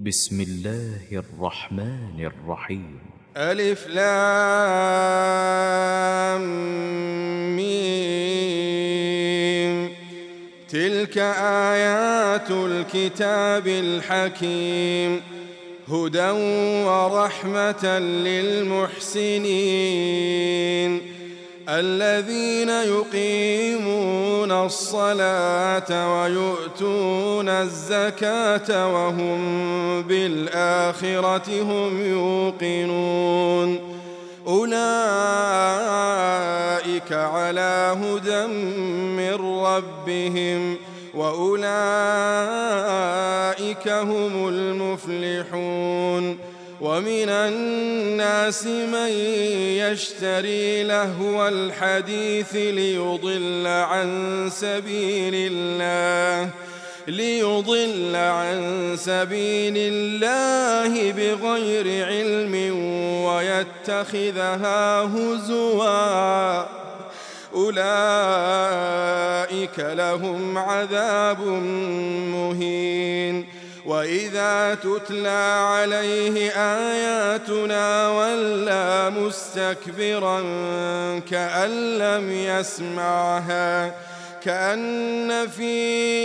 بسم الله الرحمن الرحيم. ألف لام ميم. تلك آيات الكتاب الحكيم، هدى ورحمة للمحسنين الذين يقيمون الصلاة ويؤتون الزكاة وهم بالآخرة هم يوقنون. أولئك على هدى من ربهم وأولئك هم المفلحون. ومن الناس من يشتري لهو الحديث ليضل عن سبيل الله بغير علم ويتخذها هزوا، أولئك لهم عذاب مهين. وإذا تتلى عليه آياتنا ولى مستكبرا كأن لم يسمعها، كأن في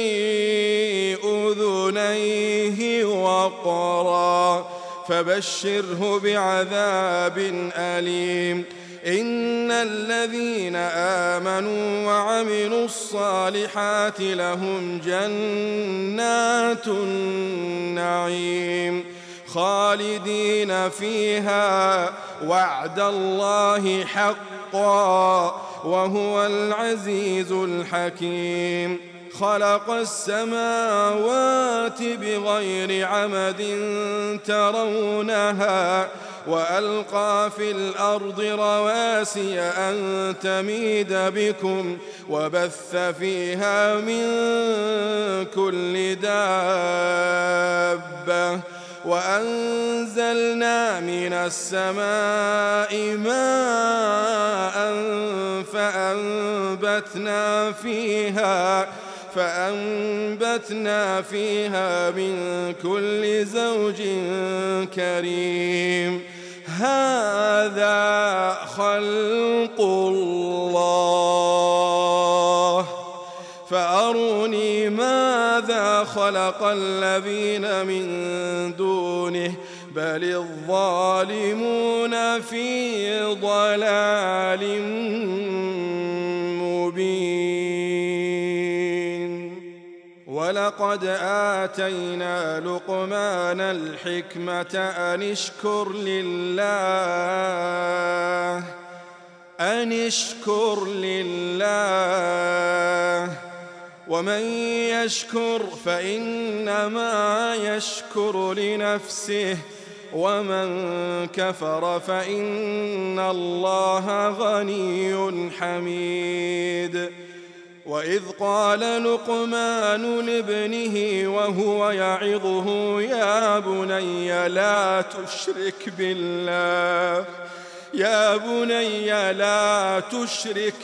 أذنيه وقرا، فبشره بعذاب أليم. إن الذين آمنوا وعملوا الصالحات لهم جنات النعيم خالدين فيها، وعد الله حقا وهو العزيز الحكيم. خلق السماوات بغير عمد ترونها وألقى في الأرض رواسي أن تميد بكم وبث فيها من كل دابة، وأنزلنا من السماء ماء فأنبتنا فيها من كل زوج كريم. هذا خلق الله فأروني ماذا خلق الذين من دونه بل الظالمون في ضلال مبين. ولقد آتينا لقمان الحكمة أن اشكر لله ومن يشكر فإنما يشكر لنفسه ومن كفر فإن الله غني حميد. وإذ قال لقمان لابنه وهو يعظه يا بني لا تشرك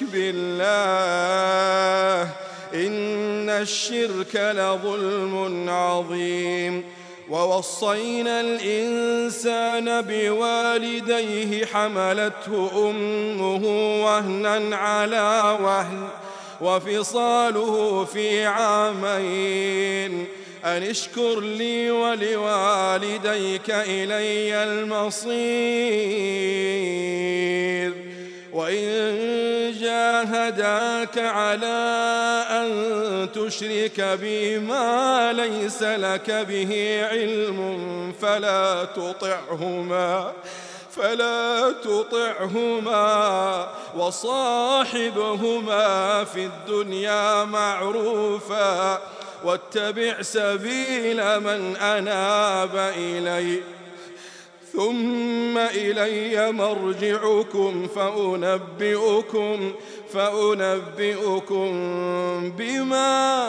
بالله إن الشرك لظلم عظيم. ووصينا الإنسان بوالديه حملته أمه وهنا على وهن وفصاله في عامين أن اشكر لي ولوالديك إلي المصير. وإن جاهداك على أن تشرك بي ما ليس لك به علم فلا تطعهما وصاحبهما في الدنيا معروفا واتبع سبيل من أناب إلي ثم إلي مرجعكم فأنبئكم بما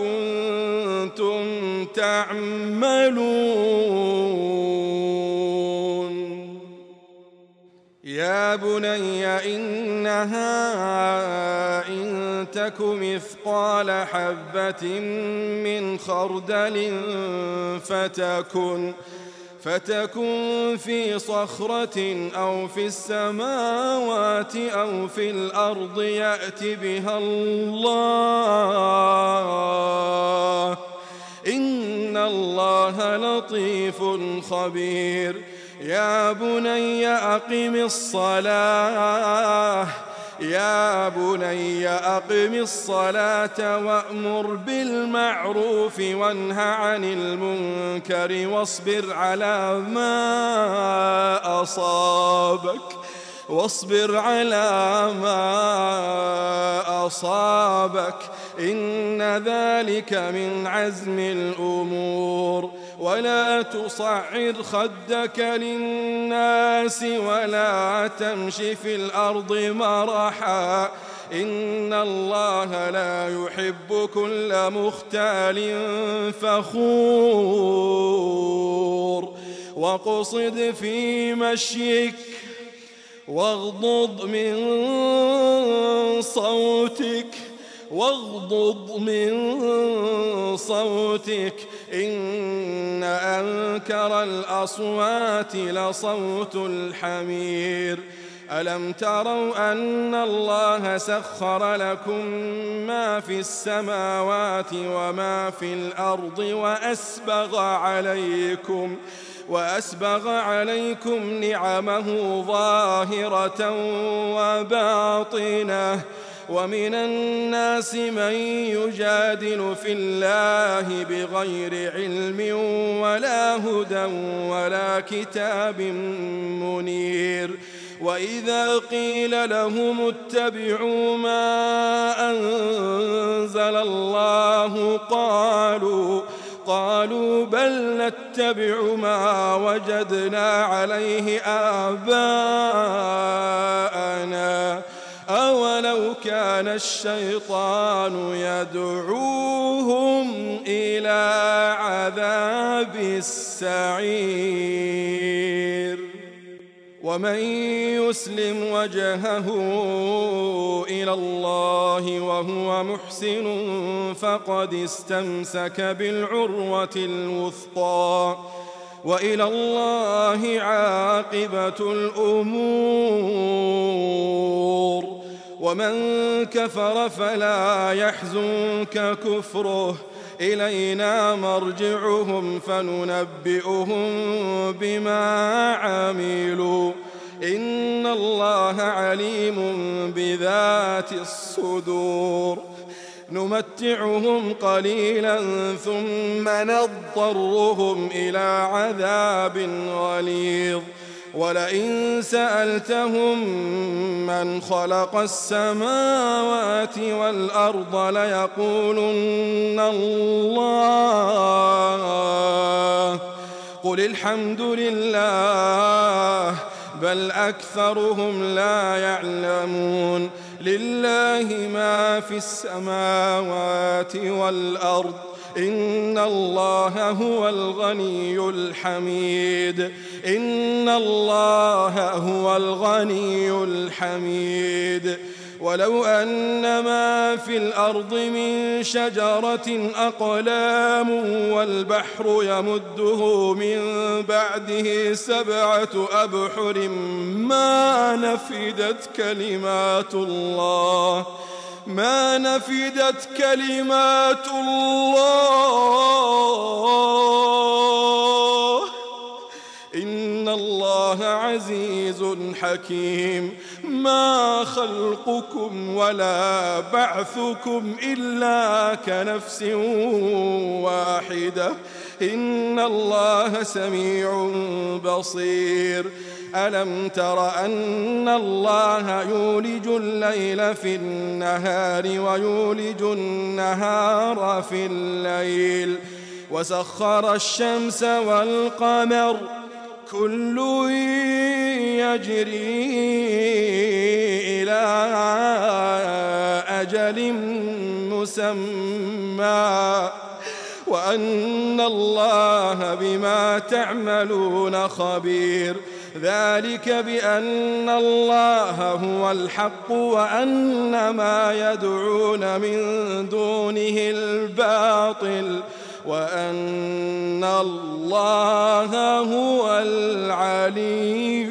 كنتم تعملون. يا بني إنها إن تك مثقال حبة من خردل فتكن في صخرة أو في السماوات أو في الأرض يأت بها الله إن الله لطيف خبير يا بني أقم الصلاة وأمر بالمعروف وانه عن المنكر واصبر على ما أصابك إن ذلك من عزم الأمور ولا تصعر خدك للناس ولا تمش في الأرض مرحا إن الله لا يحب كل مختال فخور واقصد في مشيك واغضض من صوتك إن أنكر الأصوات لصوت الحمير ألم تروا أن الله سخر لكم ما في السماوات وما في الأرض وأسبغ عليكم نعمه ظاهرة وباطنة ومن الناس من يجادل في الله بغير علم ولا هدى ولا كتاب منير وإذا قيل لهم اتبعوا ما أنزل الله قالوا بل نتبع ما وجدنا عليه آباءنا أولو كان الشيطان يدعوهم إلى عذاب السعير ومن يسلم وجهه إلى الله وهو محسن فقد استمسك بالعروة الوثقى وإلى الله عاقبة الأمور ومن كفر فلا يحزنك كفره إلينا مرجعهم فننبئهم بما عملوا إن الله عليم بذات الصدور نمتعهم قليلا ثم نضطرهم إلى عذاب غليظ ولئن سألتهم من خلق السماوات والأرض ليقولن الله قل الحمد لله بل أكثرهم لا يعلمون لله ما في السماوات والأرض إن الله هو الغني الحميد ولو أن ما في الأرض من شجرة أقلام والبحر يمده من بعده 7 أبحر ما نفدت كلمات الله إن الله عزيز حكيم ما خلقكم ولا بعثكم إلا كنفس واحدة إن الله سميع بصير ألم تر أن الله يولج الليل في النهار ويولج النهار في الليل وسخر الشمس والقمر كل يجري إلى أجل مسمى وأن الله بما تعملون خبير ذلك بأن الله هو الحق وأن ما يدعون من دونه الباطل وأن الله هو العلي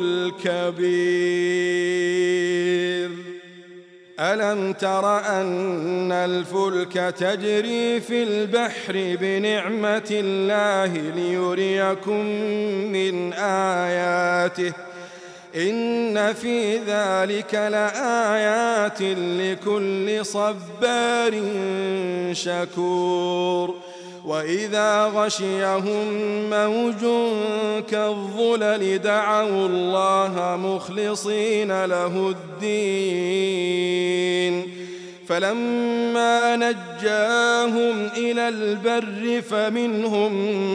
الكبير. ألم تر أن الفلك تجري في البحر بنعمة الله ليريكم من آياته إن في ذلك لآيات لكل صبار شكور. وإذا غشيهم موج كالظلل دعوا الله مخلصين له الدين فلما نجاهم إلى البر فمنهم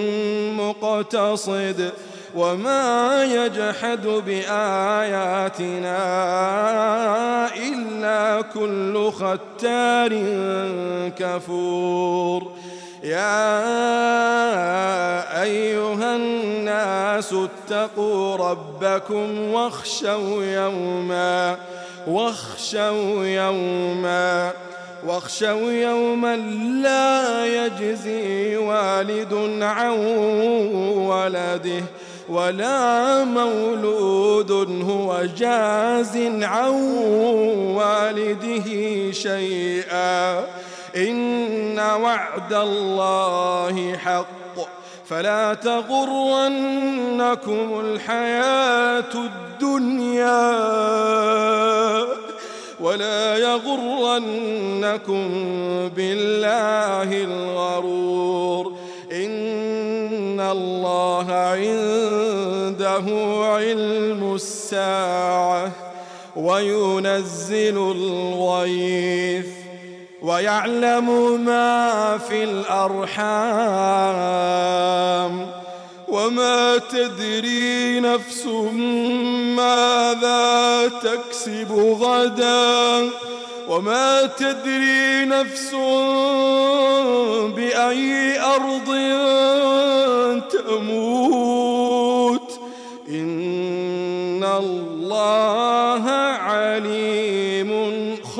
مقتصد وما يجحد بآياتنا إلا كل ختار كفور. يا أيها الناس اتقوا ربكم واخشوا يوما لا يجزي والد عن ولده ولا مولود هو جاز عن والده شيئا إن وعد الله حق فلا تغرنكم الحياة الدنيا ولا يغرنكم بالله الغرور. إن الله عنده علم الساعة وينزل الغيث ويعلم ما في الأرحام وما تدري نفس ماذا تكسب غدا وما تدري نفس بأي أرض تموت إن الله عليم